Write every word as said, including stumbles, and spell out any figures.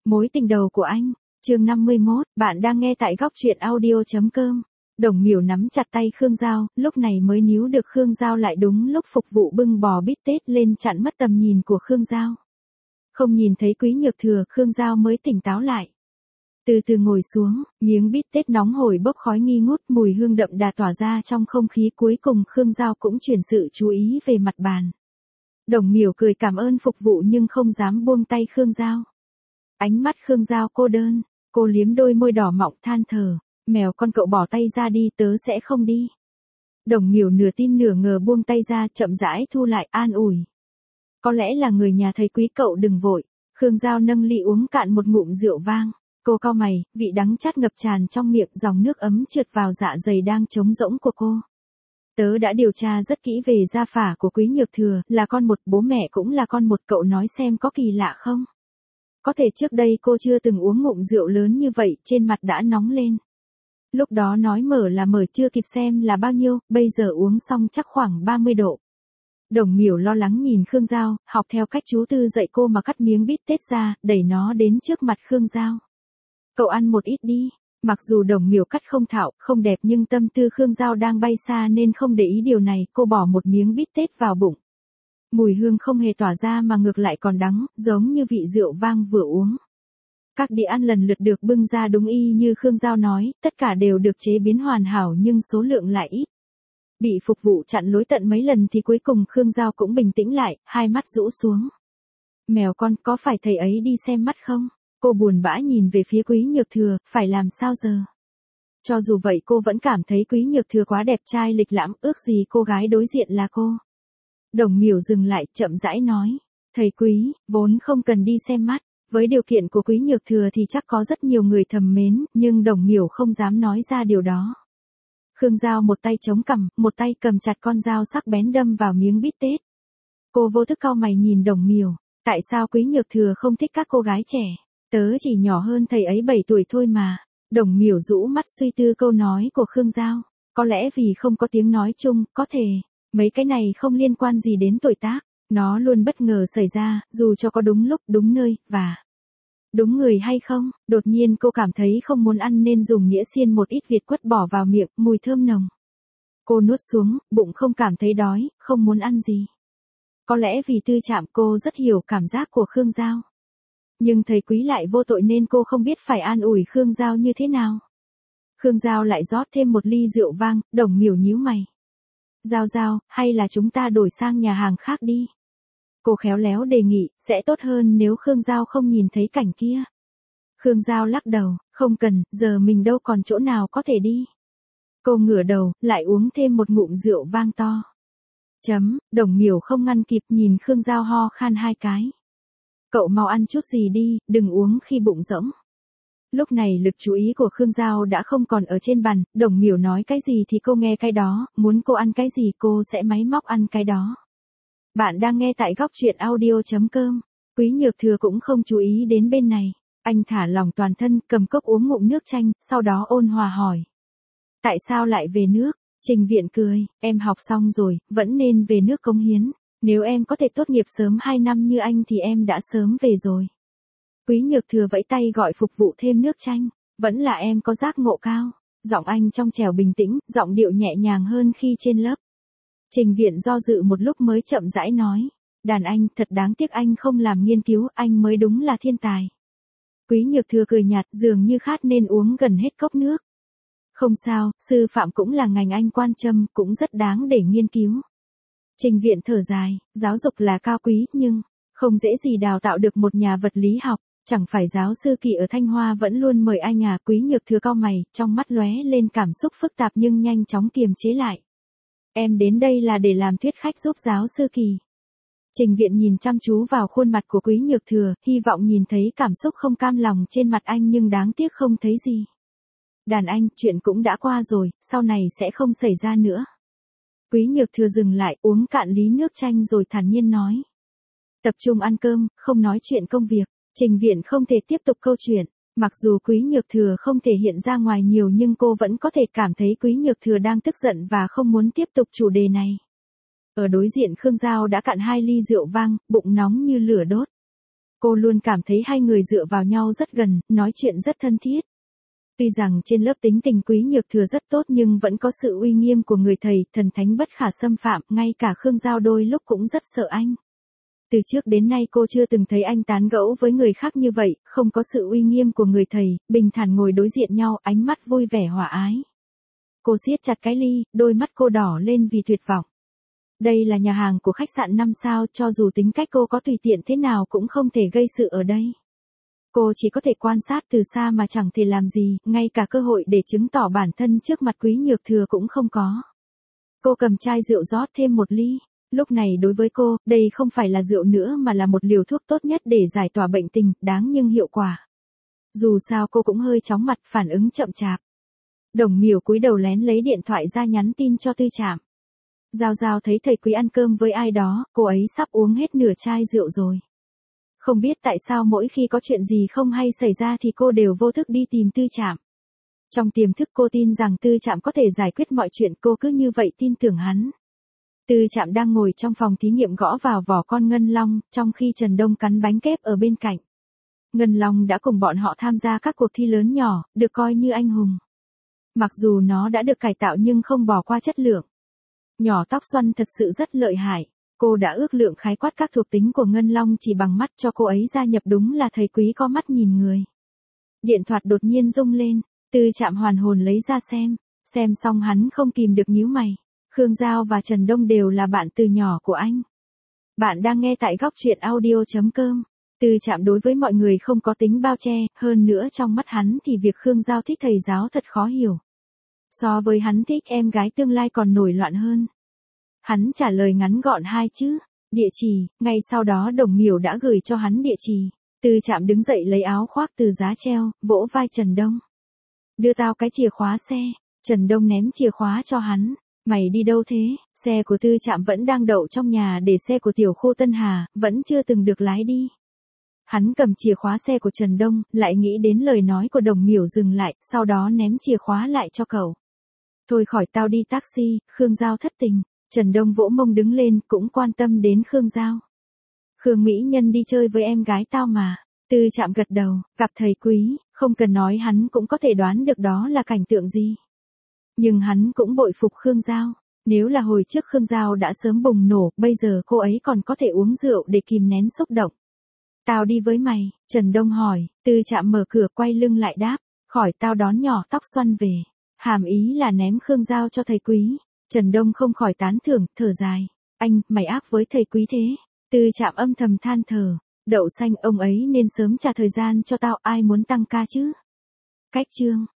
Mối tình đầu của anh, chương năm mươi mốt, bạn đang nghe tại góc truyện audio.com. Đồng Miểu nắm chặt tay Khương Giao, lúc này mới níu được Khương Giao lại đúng lúc phục vụ bưng bò bít tết lên chặn mất tầm nhìn của Khương Giao. Không nhìn thấy Quý Nhược Thừa, Khương Giao mới tỉnh táo lại. Từ từ ngồi xuống, miếng bít tết nóng hổi bốc khói nghi ngút, mùi hương đậm đà tỏa ra trong không khí, cuối cùng Khương Giao cũng chuyển sự chú ý về mặt bàn. Đồng Miểu cười cảm ơn phục vụ nhưng không dám buông tay Khương Giao. Ánh mắt Khương Giao cô đơn, cô liếm đôi môi đỏ mọng than thở, mèo con cậu bỏ tay ra đi, tớ sẽ không đi. Đồng Miểu nửa tin nửa ngờ buông tay ra, chậm rãi thu lại, an ủi. Có lẽ là người nhà thầy Quý, cậu đừng vội. Khương Giao nâng ly uống cạn một ngụm rượu vang, cô cau mày, vị đắng chát ngập tràn trong miệng, dòng nước ấm trượt vào dạ dày đang trống rỗng của cô. Tớ đã điều tra rất kỹ về gia phả của Quý Nhược Thừa, là con một, bố mẹ cũng là con một, cậu nói xem có kỳ lạ không? Có thể trước đây cô chưa từng uống ngụm rượu lớn như vậy, trên mặt đã nóng lên. Lúc đó nói mở là mở, chưa kịp xem là bao nhiêu, bây giờ uống xong chắc khoảng ba mươi độ. Đồng Miểu lo lắng nhìn Khương Giao, học theo cách chú Tư dạy cô mà cắt miếng bít tết ra, đẩy nó đến trước mặt Khương Giao. Cậu ăn một ít đi. Mặc dù Đồng Miểu cắt không thạo, không đẹp nhưng tâm tư Khương Giao đang bay xa nên không để ý điều này, cô bỏ một miếng bít tết vào bụng. Mùi hương không hề tỏa ra mà ngược lại còn đắng, giống như vị rượu vang vừa uống. Các đĩa ăn lần lượt được bưng ra đúng y như Khương Giao nói, tất cả đều được chế biến hoàn hảo nhưng số lượng lại ít. Bị phục vụ chặn lối tận mấy lần thì cuối cùng Khương Giao cũng bình tĩnh lại, hai mắt rũ xuống. Mèo con, có phải thầy ấy đi xem mắt không? Cô buồn bã nhìn về phía Quý Nhược Thừa, phải làm sao giờ? Cho dù vậy cô vẫn cảm thấy Quý Nhược Thừa quá đẹp trai lịch lãm, ước gì cô gái đối diện là cô. Đồng Miểu dừng lại, chậm rãi nói. Thầy Quý, vốn không cần đi xem mắt. Với điều kiện của Quý Nhược Thừa thì chắc có rất nhiều người thầm mến, nhưng Đồng Miểu không dám nói ra điều đó. Khương Giao một tay chống cằm, một tay cầm chặt con dao sắc bén đâm vào miếng bít tết. Cô vô thức cau mày nhìn Đồng Miểu. Tại sao Quý Nhược Thừa không thích các cô gái trẻ? Tớ chỉ nhỏ hơn thầy ấy bảy tuổi thôi mà. Đồng Miểu rũ mắt suy tư câu nói của Khương Giao. Có lẽ vì không có tiếng nói chung, có thể. Mấy cái này không liên quan gì đến tuổi tác. Nó luôn bất ngờ xảy ra, dù cho có đúng lúc, đúng nơi, và đúng người hay không. Đột nhiên cô cảm thấy không muốn ăn nên dùng đĩa xiên một ít Việt quất bỏ vào miệng, mùi thơm nồng. Cô nuốt xuống, bụng không cảm thấy đói, không muốn ăn gì. Có lẽ vì tư chạm cô rất hiểu cảm giác của Khương Giao. Nhưng thầy Quý lại vô tội nên cô không biết phải an ủi Khương Giao như thế nào. Khương Giao lại rót thêm một ly rượu vang, Đồng Miểu nhíu mày. Giao Giao, hay là chúng ta đổi sang nhà hàng khác đi? Cô khéo léo đề nghị, sẽ tốt hơn nếu Khương Giao không nhìn thấy cảnh kia. Khương Giao lắc đầu, không cần, giờ mình đâu còn chỗ nào có thể đi. Cô ngửa đầu, lại uống thêm một ngụm rượu vang to. Chấm, Đồng Miểu không ngăn kịp nhìn Khương Giao ho khan hai cái. Cậu mau ăn chút gì đi, đừng uống khi bụng rỗng. Lúc này lực chú ý của Khương Giao đã không còn ở trên bàn, Đồng Miểu nói cái gì thì cô nghe cái đó, muốn cô ăn cái gì cô sẽ máy móc ăn cái đó. Bạn đang nghe tại góc truyện audio.com. Quý Nhược Thừa cũng không chú ý đến bên này. Anh thả lỏng toàn thân, cầm cốc uống ngụm nước chanh, sau đó ôn hòa hỏi. Tại sao lại về nước? Trình Viện cười, em học xong rồi, vẫn nên về nước cống hiến. Nếu em có thể tốt nghiệp sớm hai năm như anh thì em đã sớm về rồi. Quý Nhược Thừa vẫy tay gọi phục vụ thêm nước chanh. Vẫn là em có giác ngộ cao. Giọng anh trong trẻo bình tĩnh, giọng điệu nhẹ nhàng hơn khi trên lớp. Trình Viện do dự một lúc mới chậm rãi nói. Đàn anh, thật đáng tiếc anh không làm nghiên cứu, anh mới đúng là thiên tài. Quý Nhược Thừa cười nhạt, dường như khát nên uống gần hết cốc nước. Không sao, sư phạm cũng là ngành anh quan tâm, cũng rất đáng để nghiên cứu. Trình Viện thở dài, giáo dục là cao quý, nhưng không dễ gì đào tạo được một nhà vật lý học. Chẳng phải giáo sư Kỳ ở Thanh Hoa vẫn luôn mời anh à? Quý Nhược Thừa cau mày, trong mắt lóe lên cảm xúc phức tạp nhưng nhanh chóng kiềm chế lại. Em đến đây là để làm thuyết khách giúp giáo sư Kỳ. Trình Viện nhìn chăm chú vào khuôn mặt của Quý Nhược Thừa, hy vọng nhìn thấy cảm xúc không cam lòng trên mặt anh nhưng đáng tiếc không thấy gì. Đàn anh, chuyện cũng đã qua rồi, sau này sẽ không xảy ra nữa. Quý Nhược Thừa dừng lại, uống cạn ly nước chanh rồi thản nhiên nói. Tập trung ăn cơm, không nói chuyện công việc. Trình Viện không thể tiếp tục câu chuyện. Mặc dù Quý Nhược Thừa không thể hiện ra ngoài nhiều nhưng cô vẫn có thể cảm thấy Quý Nhược Thừa đang tức giận và không muốn tiếp tục chủ đề này. Ở đối diện Khương Giao đã cạn hai ly rượu vang, bụng nóng như lửa đốt. Cô luôn cảm thấy hai người dựa vào nhau rất gần, nói chuyện rất thân thiết. Tuy rằng trên lớp tính tình Quý Nhược Thừa rất tốt nhưng vẫn có sự uy nghiêm của người thầy, thần thánh bất khả xâm phạm, ngay cả Khương Giao đôi lúc cũng rất sợ anh. Từ trước đến nay cô chưa từng thấy anh tán gẫu với người khác như vậy, không có sự uy nghiêm của người thầy, bình thản ngồi đối diện nhau, ánh mắt vui vẻ hòa ái. Cô siết chặt cái ly, đôi mắt cô đỏ lên vì tuyệt vọng. Đây là nhà hàng của khách sạn năm sao, cho dù tính cách cô có tùy tiện thế nào cũng không thể gây sự ở đây. Cô chỉ có thể quan sát từ xa mà chẳng thể làm gì, ngay cả cơ hội để chứng tỏ bản thân trước mặt Quý Nhược Thừa cũng không có. Cô cầm chai rượu rót thêm một ly. Lúc này đối với cô, đây không phải là rượu nữa mà là một liều thuốc tốt nhất để giải tỏa bệnh tình, đáng nhưng hiệu quả. Dù sao cô cũng hơi chóng mặt, phản ứng chậm chạp. Đồng Miểu cúi đầu lén lấy điện thoại ra nhắn tin cho Tư Trạm. Giao Giao thấy thầy Quý ăn cơm với ai đó, cô ấy sắp uống hết nửa chai rượu rồi. Không biết tại sao mỗi khi có chuyện gì không hay xảy ra thì cô đều vô thức đi tìm Tư Trạm. Trong tiềm thức cô tin rằng Tư Trạm có thể giải quyết mọi chuyện, cô cứ như vậy tin tưởng hắn. Tư Trạm đang ngồi trong phòng thí nghiệm gõ vào vỏ con ngân long, trong khi Trần Đông cắn bánh kép ở bên cạnh. Ngân long đã cùng bọn họ tham gia các cuộc thi lớn nhỏ, được coi như anh hùng. Mặc dù nó đã được cải tạo nhưng không bỏ qua chất lượng. Nhỏ tóc xoăn thật sự rất lợi hại. Cô đã ước lượng khái quát các thuộc tính của ngân long chỉ bằng mắt cho cô ấy gia nhập, đúng là thầy Quý có mắt nhìn người. Điện thoại đột nhiên rung lên, Tư Trạm hoàn hồn lấy ra xem, xem xong hắn không kìm được nhíu mày. Khương Giao và Trần Đông đều là bạn từ nhỏ của anh. Bạn đang nghe tại góc truyện audio chấm com. Tư Trạm đối với mọi người không có tính bao che, hơn nữa trong mắt hắn thì việc Khương Giao thích thầy giáo thật khó hiểu. So với hắn thích em gái tương lai còn nổi loạn hơn. Hắn trả lời ngắn gọn hai chữ, địa chỉ, ngay sau đó Đồng Miểu đã gửi cho hắn địa chỉ. Tư Trạm đứng dậy lấy áo khoác từ giá treo, vỗ vai Trần Đông. Đưa tao cái chìa khóa xe. Trần Đông ném chìa khóa cho hắn. Mày đi đâu thế? Xe của Tư Trạm vẫn đang đậu trong nhà, để xe của tiểu khu Tân Hà, vẫn chưa từng được lái đi. Hắn cầm chìa khóa xe của Trần Đông, lại nghĩ đến lời nói của Đồng Miểu dừng lại, sau đó ném chìa khóa lại cho cậu. Thôi khỏi tao đi taxi, Khương Giao thất tình. Trần Đông vỗ mông đứng lên, cũng quan tâm đến Khương Giao. Khương Mỹ Nhân đi chơi với em gái tao mà. Tư Trạm gật đầu, gặp thầy Quý, không cần nói hắn cũng có thể đoán được đó là cảnh tượng gì. Nhưng hắn cũng bội phục Khương Giao. Nếu là hồi trước Khương Giao đã sớm bùng nổ, bây giờ cô ấy còn có thể uống rượu để kìm nén xúc động. Tao đi với mày, Trần Đông hỏi. Tư Trạm mở cửa quay lưng lại đáp, khỏi tao đón nhỏ tóc xoăn về. Hàm ý là ném Khương Giao cho thầy Quý. Trần Đông không khỏi tán thưởng, thở dài. Anh, mày ác với thầy Quý thế. Tư Trạm âm thầm than thở. Đậu xanh, ông ấy nên sớm trả thời gian cho tao, ai muốn tăng ca chứ. Cách chương.